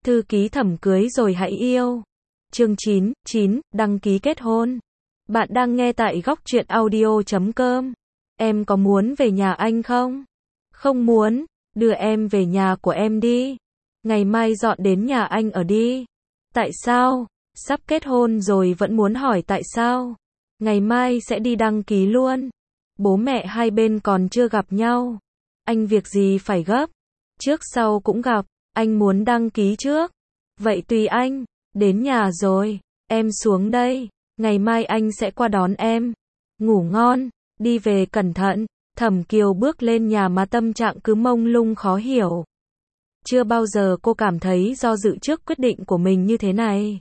Thư ký Thẩm cưới rồi hãy yêu. Chương 9, đăng ký kết hôn. Bạn đang nghe tại góc truyện audio.com. Em có muốn về nhà anh không? Không muốn, đưa em về nhà của em đi. Ngày mai dọn đến nhà anh ở đi. Tại sao? Sắp kết hôn rồi vẫn muốn hỏi tại sao? Ngày mai sẽ đi đăng ký luôn. Bố mẹ hai bên còn chưa gặp nhau. Anh việc gì phải gấp? Trước sau cũng gặp. Anh muốn đăng ký trước. Vậy tùy anh. Đến nhà rồi. Em xuống đây. Ngày mai anh sẽ qua đón em. Ngủ ngon. Đi về cẩn thận. Thẩm Kiều bước lên nhà mà tâm trạng cứ mông lung khó hiểu. Chưa bao giờ cô cảm thấy do dự trước quyết định của mình như thế này.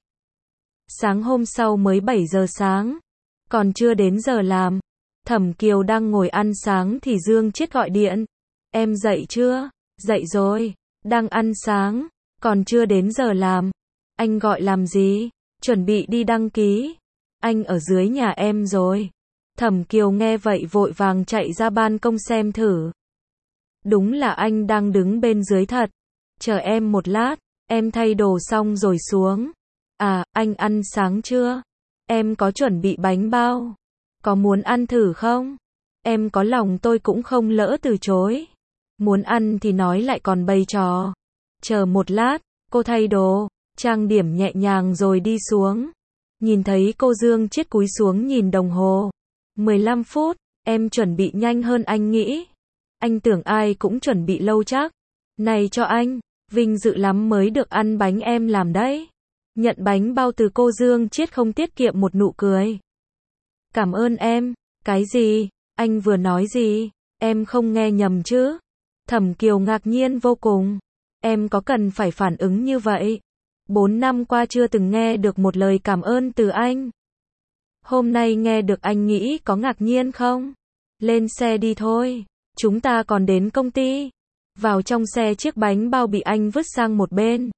Sáng hôm sau mới 7 giờ sáng. Còn chưa đến giờ làm. Thẩm Kiều đang ngồi ăn sáng thì Dương Chiết gọi điện. Em dậy chưa? Dậy rồi. Đang ăn sáng. Còn chưa đến giờ làm. Anh gọi làm gì? Chuẩn bị đi đăng ký. Anh ở dưới nhà em rồi. Thẩm Kiều nghe vậy vội vàng chạy ra ban công xem thử. Đúng là anh đang đứng bên dưới thật. Chờ em một lát, em thay đồ xong rồi xuống. À, anh ăn sáng chưa? Em có chuẩn bị bánh bao. Có muốn ăn thử không? Em có lòng tôi cũng không lỡ từ chối. Muốn ăn thì nói lại còn bày trò. Chờ một lát, cô thay đồ, trang điểm nhẹ nhàng rồi đi xuống. Nhìn thấy cô Dương Chiết cúi xuống nhìn đồng hồ. 15 phút, em chuẩn bị nhanh hơn anh nghĩ. Anh tưởng ai cũng chuẩn bị lâu chắc. Này cho anh, vinh dự lắm mới được ăn bánh em làm đấy. Nhận bánh bao từ cô Dương Chiết không tiết kiệm một nụ cười. Cảm ơn em. Cái gì? Anh vừa nói gì? Em không nghe nhầm chứ? Thẩm Kiều ngạc nhiên vô cùng. Em có cần phải phản ứng như vậy? 4 năm qua chưa từng nghe được một lời cảm ơn từ anh. Hôm nay nghe được anh nghĩ có ngạc nhiên không? Lên xe đi thôi. Chúng ta còn đến công ty. Vào trong xe chiếc bánh bao bị anh vứt sang một bên.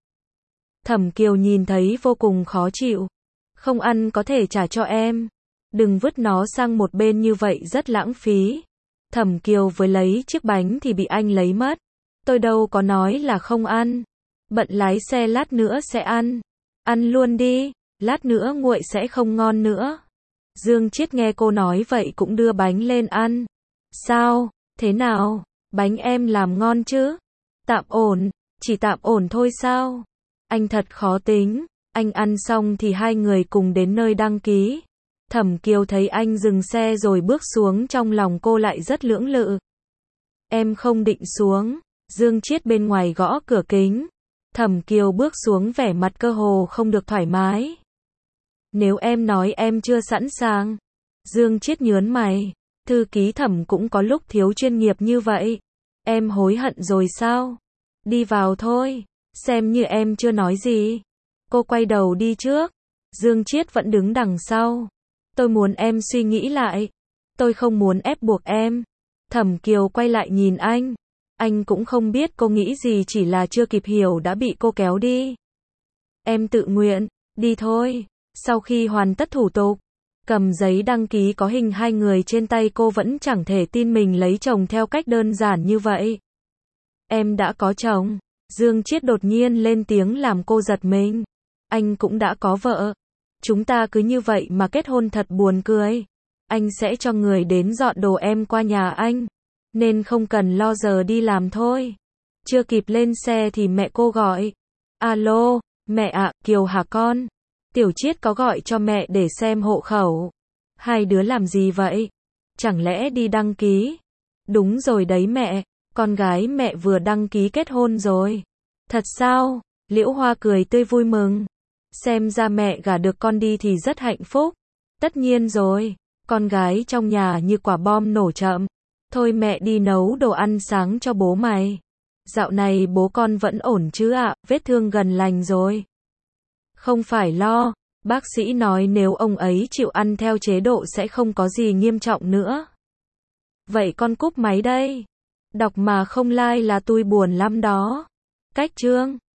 Thẩm Kiều nhìn thấy vô cùng khó chịu. Không ăn có thể trả cho em. Đừng vứt nó sang một bên như vậy rất lãng phí. Thẩm Kiều vừa lấy chiếc bánh thì bị anh lấy mất. Tôi đâu có nói là không ăn. Bận lái xe lát nữa sẽ ăn. Ăn luôn đi, lát nữa nguội sẽ không ngon nữa. Dương Chiết nghe cô nói vậy cũng đưa bánh lên ăn. Sao? Thế nào? Bánh em làm ngon chứ? Tạm ổn, chỉ tạm ổn thôi sao? Anh thật khó tính. Anh ăn xong thì hai người cùng đến nơi đăng ký. Thẩm Kiều thấy anh dừng xe rồi bước xuống, trong lòng cô lại rất lưỡng lự. Em không định xuống. Dương Chiết bên ngoài gõ cửa kính. Thẩm Kiều bước xuống vẻ mặt cơ hồ không được thoải mái. Nếu em nói em chưa sẵn sàng. Dương Chiết nhớn mày. Thư ký Thẩm cũng có lúc thiếu chuyên nghiệp như vậy. Em hối hận rồi sao? Đi vào thôi. Xem như em chưa nói gì. Cô quay đầu đi trước. Dương Chiết vẫn đứng đằng sau. Tôi muốn em suy nghĩ lại. Tôi không muốn ép buộc em. Thẩm Kiều quay lại nhìn anh. Anh cũng không biết cô nghĩ gì, chỉ là chưa kịp hiểu đã bị cô kéo đi. Em tự nguyện, đi thôi. Sau khi hoàn tất thủ tục, cầm giấy đăng ký có hình hai người trên tay, cô vẫn chẳng thể tin mình lấy chồng theo cách đơn giản như vậy. Em đã có chồng. Dương Chiết đột nhiên lên tiếng làm cô giật mình. Anh cũng đã có vợ. Chúng ta cứ như vậy mà kết hôn thật buồn cười. Anh sẽ cho người đến dọn đồ em qua nhà anh. Nên không cần lo, giờ đi làm thôi. Chưa kịp lên xe thì mẹ cô gọi. Alo, mẹ ạ, Kiều hả con? Tiểu Chiết có gọi cho mẹ để xem hộ khẩu. Hai đứa làm gì vậy? Chẳng lẽ đi đăng ký? Đúng rồi đấy mẹ, con gái mẹ vừa đăng ký kết hôn rồi. Thật sao? Liễu Hoa cười tươi vui mừng. Xem ra mẹ gả được con đi thì rất hạnh phúc. Tất nhiên rồi, con gái trong nhà như quả bom nổ chậm. Thôi mẹ đi nấu đồ ăn sáng cho bố mày. Dạo này bố con vẫn ổn chứ ạ? Vết thương gần lành rồi. Không phải lo, bác sĩ nói nếu ông ấy chịu ăn theo chế độ sẽ không có gì nghiêm trọng nữa. Vậy con cúp máy đây. Đọc mà không like là tui buồn lắm đó. Cách chương